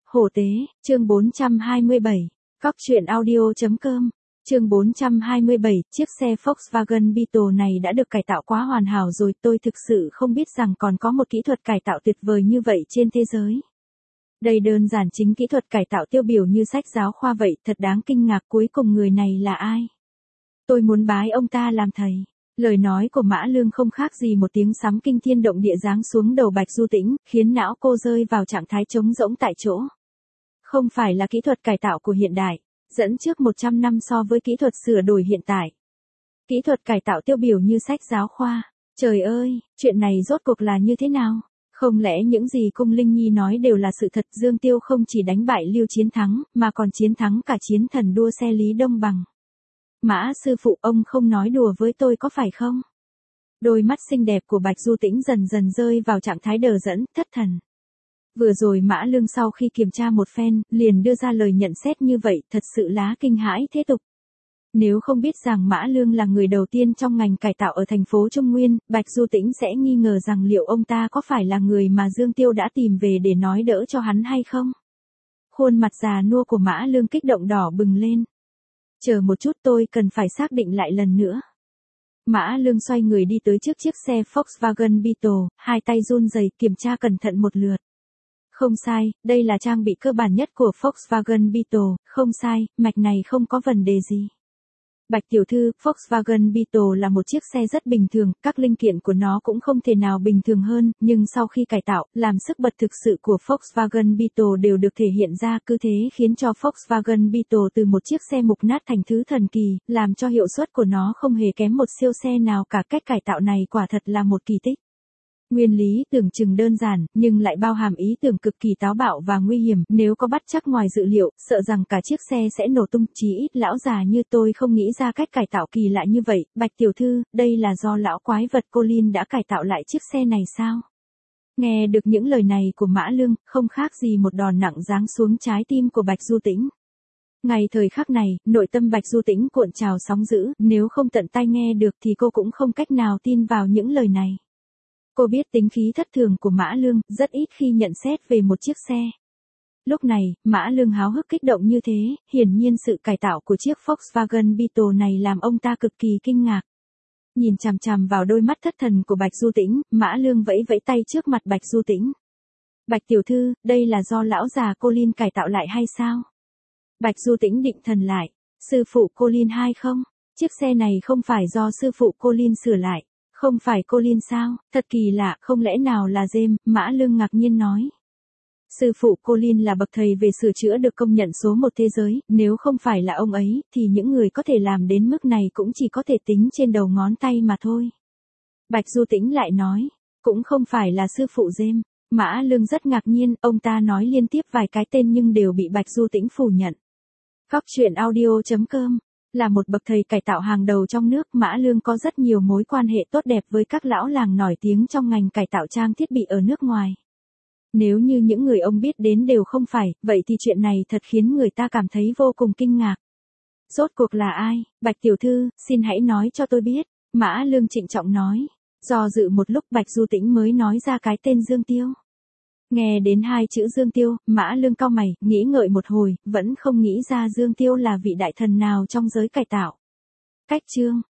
Hổ tế, chương 427. Cóc truyện audio.com. Chương 427, chiếc xe Volkswagen Beetle này đã được cải tạo quá hoàn hảo rồi, tôi thực sự không biết rằng còn có một kỹ thuật cải tạo tuyệt vời như vậy trên thế giới. Đây đơn giản chính kỹ thuật cải tạo tiêu biểu như sách giáo khoa vậy, thật đáng kinh ngạc. Cuối cùng người này là ai? Tôi muốn bái ông ta làm thầy. Lời nói của Mã Lương không khác gì một tiếng sấm kinh thiên động địa giáng xuống đầu Bạch Du Tĩnh, khiến não cô rơi vào trạng thái trống rỗng tại chỗ. Không phải là kỹ thuật cải tạo của hiện đại, dẫn trước 100 năm so với kỹ thuật sửa đổi hiện tại. Kỹ thuật cải tạo tiêu biểu như sách giáo khoa. Trời ơi, chuyện này rốt cuộc là như thế nào? Không lẽ những gì Cung Linh Nhi nói đều là sự thật? Dương Tiêu không chỉ đánh bại Lưu Chiến Thắng, mà còn chiến thắng cả chiến thần đua xe Lý Đông Bằng. Mã sư phụ, ông không nói đùa với tôi có phải không? Đôi mắt xinh đẹp của Bạch Du Tĩnh dần dần rơi vào trạng thái đờ đẫn, thất thần. Vừa rồi Mã Lương sau khi kiểm tra một phen, liền đưa ra lời nhận xét như vậy, thật sự lá kinh hãi thế tục. Nếu không biết rằng Mã Lương là người đầu tiên trong ngành cải tạo ở thành phố Trung Nguyên, Bạch Du Tĩnh sẽ nghi ngờ rằng liệu ông ta có phải là người mà Dương Tiêu đã tìm về để nói đỡ cho hắn hay không? Khuôn mặt già nua của Mã Lương kích động đỏ bừng lên. Chờ một chút, tôi cần phải xác định lại lần nữa. Mã Lương xoay người đi tới trước chiếc xe Volkswagen Beetle, hai tay run rẩy kiểm tra cẩn thận một lượt. Không sai, đây là trang bị cơ bản nhất của Volkswagen Beetle, không sai, mạch này không có vấn đề gì. Bạch tiểu thư, Volkswagen Beetle là một chiếc xe rất bình thường, các linh kiện của nó cũng không thể nào bình thường hơn, nhưng sau khi cải tạo, làm sức bật thực sự của Volkswagen Beetle đều được thể hiện ra, cứ thế khiến cho Volkswagen Beetle từ một chiếc xe mục nát thành thứ thần kỳ, làm cho hiệu suất của nó không hề kém một siêu xe nào cả. Cách cải tạo này quả thật là một kỳ tích. Nguyên lý tưởng chừng đơn giản, nhưng lại bao hàm ý tưởng cực kỳ táo bạo và nguy hiểm, nếu có bắt chước ngoài dự liệu, sợ rằng cả chiếc xe sẽ nổ tung. Chí ít lão già như tôi không nghĩ ra cách cải tạo kỳ lạ như vậy. Bạch tiểu thư, đây là do lão quái vật Colin đã cải tạo lại chiếc xe này sao? Nghe được những lời này của Mã Lương, không khác gì một đòn nặng giáng xuống trái tim của Bạch Du Tĩnh. Ngay thời khắc này, nội tâm Bạch Du Tĩnh cuộn trào sóng dữ, nếu không tận tai nghe được thì cô cũng không cách nào tin vào những lời này. Cô biết tính khí thất thường của Mã Lương, rất ít khi nhận xét về một chiếc xe. Lúc này, Mã Lương háo hức kích động như thế, hiển nhiên sự cải tạo của chiếc Volkswagen Beetle này làm ông ta cực kỳ kinh ngạc. Nhìn chằm chằm vào đôi mắt thất thần của Bạch Du Tĩnh, Mã Lương vẫy vẫy tay trước mặt Bạch Du Tĩnh. Bạch tiểu thư, đây là do lão già Colin cải tạo lại hay sao? Bạch Du Tĩnh định thần lại. Sư phụ Colin hay không? Chiếc xe này không phải do sư phụ Colin sửa lại. Không phải Colin sao? Thật kỳ lạ, không lẽ nào là James? Mã Lương ngạc nhiên nói. Sư phụ Colin là bậc thầy về sửa chữa được công nhận số một thế giới, nếu không phải là ông ấy, thì những người có thể làm đến mức này cũng chỉ có thể tính trên đầu ngón tay mà thôi. Bạch Du Tĩnh lại nói, cũng không phải là sư phụ James. Mã Lương rất ngạc nhiên, ông ta nói liên tiếp vài cái tên nhưng đều bị Bạch Du Tĩnh phủ nhận. Cóc truyện audio.com. Là một bậc thầy cải tạo hàng đầu trong nước, Mã Lương có rất nhiều mối quan hệ tốt đẹp với các lão làng nổi tiếng trong ngành cải tạo trang thiết bị ở nước ngoài. Nếu như những người ông biết đến đều không phải, vậy thì chuyện này thật khiến người ta cảm thấy vô cùng kinh ngạc. Rốt cuộc là ai? Bạch tiểu thư, xin hãy nói cho tôi biết. Mã Lương trịnh trọng nói. Do dự một lúc Bạch Du Tĩnh mới nói ra cái tên Dương Tiêu. Nghe đến hai chữ Dương Tiêu, Mã Lương cau mày, nghĩ ngợi một hồi, vẫn không nghĩ ra Dương Tiêu là vị đại thần nào trong giới cải tạo. Cách chương,